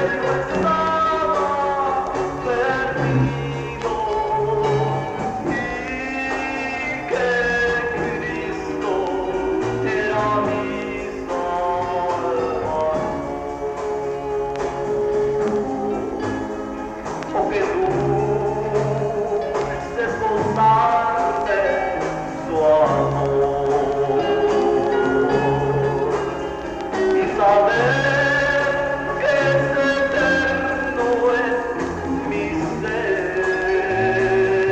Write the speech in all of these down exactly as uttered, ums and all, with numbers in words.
yo estaba perdido y que Cristo era mi Salvador. O que dulces gozar de su amor y saber que es eterno en mi ser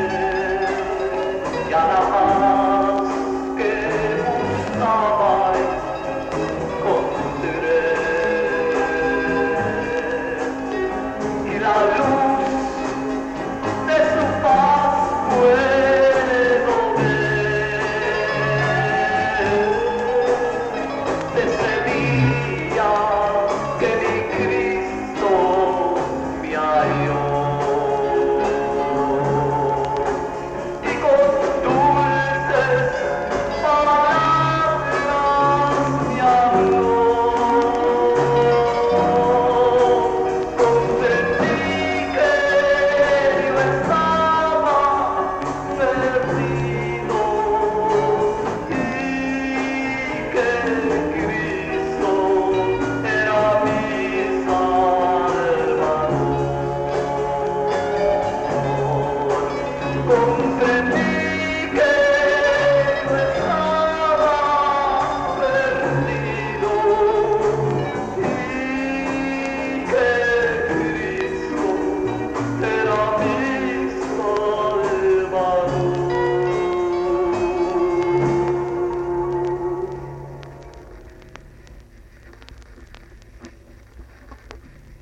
y a la paz que buscaba encontré y la luz de su paz puedo ver desde día que mi Cristo me halló y con dulces palabras me habló. Comprendí que yo estaba perdido y que